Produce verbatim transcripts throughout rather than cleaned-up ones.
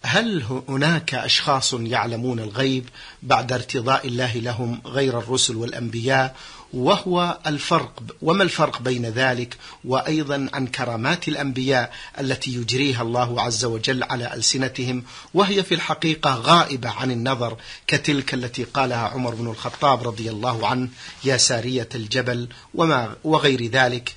هل هناك أشخاص يعلمون الغيب بعد ارتضاء الله لهم غير الرسل والأنبياء؟ وهو الفرق وما الفرق بين ذلك؟ وأيضا عن كرامات الأنبياء التي يجريها الله عز وجل على ألسنتهم وهي في الحقيقة غائبة عن النظر، كتلك التي قالها عمر بن الخطاب رضي الله عنه: يا سارية الجبل، وما وغير ذلك.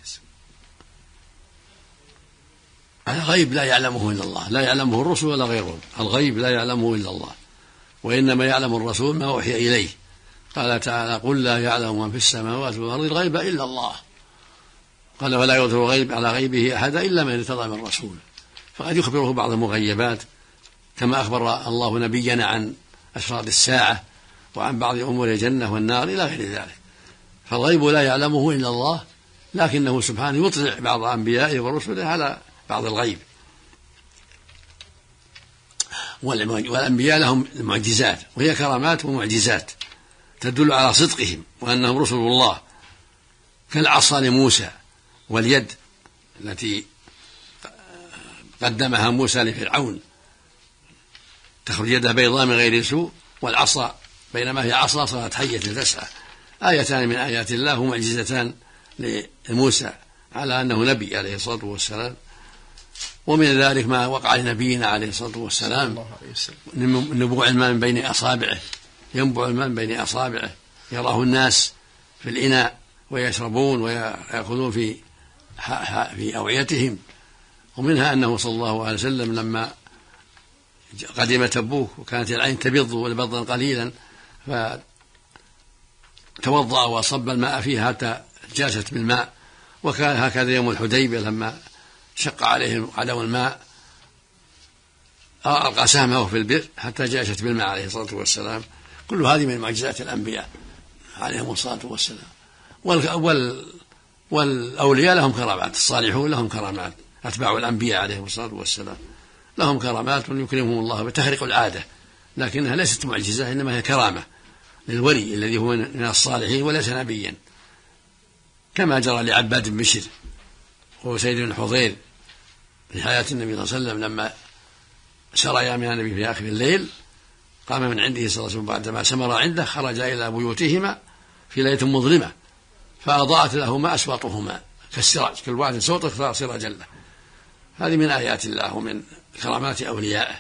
الغيب لا يعلمه إلا الله، لا يعلمه الرسل ولا غيرهم. الغيب لا يعلمه إلا الله، وإنما يعلم الرسول ما أوحي إليه. قال تعالى: قل لا يعلم من في السماوات والأرض الغيب إلا الله. قال: ولا يظهر غيب على غيبه أحد إلا من ارتضى من رسول. فقد يخبره بعض المغيبات كما أخبر الله نبينا عن أشراط الساعة وعن بعض أمور الجنة والنار إلى غير ذلك. فالغيب لا يعلمه إلا الله، لكنه سبحانه يطلع بعض أنبيائه ورسله على بعض الغيب. والأنبياء لهم معجزات وهي كرامات ومعجزات تدل على صدقهم وأنهم رسل الله، كالعصا لموسى واليد التي قدمها موسى لفرعون تخرج يده بيضاء من غير سوء، والعصا بينما هي عصا صارت حية تسعى. آيتان من آيات الله ومعجزتان لموسى على أنه نبي عليه الصلاة والسلام. ومن ذلك ما وقع لنبينا عليه الصلاة والسلام، نبوع الماء من بين أصابعه، ينبع الماء من بين أصابعه يراه الناس في الإناء ويشربون ويأخذون في في أوعيتهم. ومنها أنه صلى الله عليه وسلم لما قدم تبوك وكانت العين تبض والبضا قليلا فتوضأ وصب الماء فيها حتى جاست بالماء. وكان هكذا يوم الحديبية لما شق عليهم عدم الماء ألقى سهمه في البئر حتى جاشت بالماء عليه الصلاة والسلام. كل هذه من معجزات الأنبياء عليهم الصلاة والسلام. وال والأولياء لهم كرامات، الصالحون لهم كرامات، أتباع الأنبياء عليهم الصلاة والسلام لهم كرامات يكرمهم الله بتخرق العادة، لكنها ليست معجزة، إنما هي كرامة للولي الذي هو من الصالحين وليس نبيا، كما جرى لعباد بن بشر وهو سيد بن حضير في حياة النبي صلى الله عليه وسلم لما سريا من النبي في آخر الليل، قام من عنده صلى الله عليه وسلم بعدما سمر عنده، خرج إلى بيوتهما في ليلة مظلمة فأضاءت لهما أسواطهما كالسراج، كل واحد صوته كسراج له. هذه من آيات الله ومن كرامات أوليائه.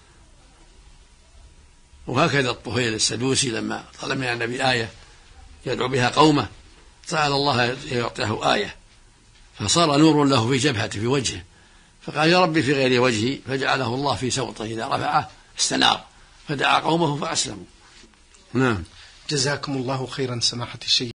وهكذا الطفيل السدوسي لما طلب من النبي آية يدعو بها قومه سأل الله يعطيه آية، فصار نور له في جبهته في وجهه، فقال: يا ربي في غير وجهي، فجعله الله في سوطه، إذا رفعه استنار، فدعا قومه فأسلموا. نعم. جزاكم الله خيرا سماحة الشيخ.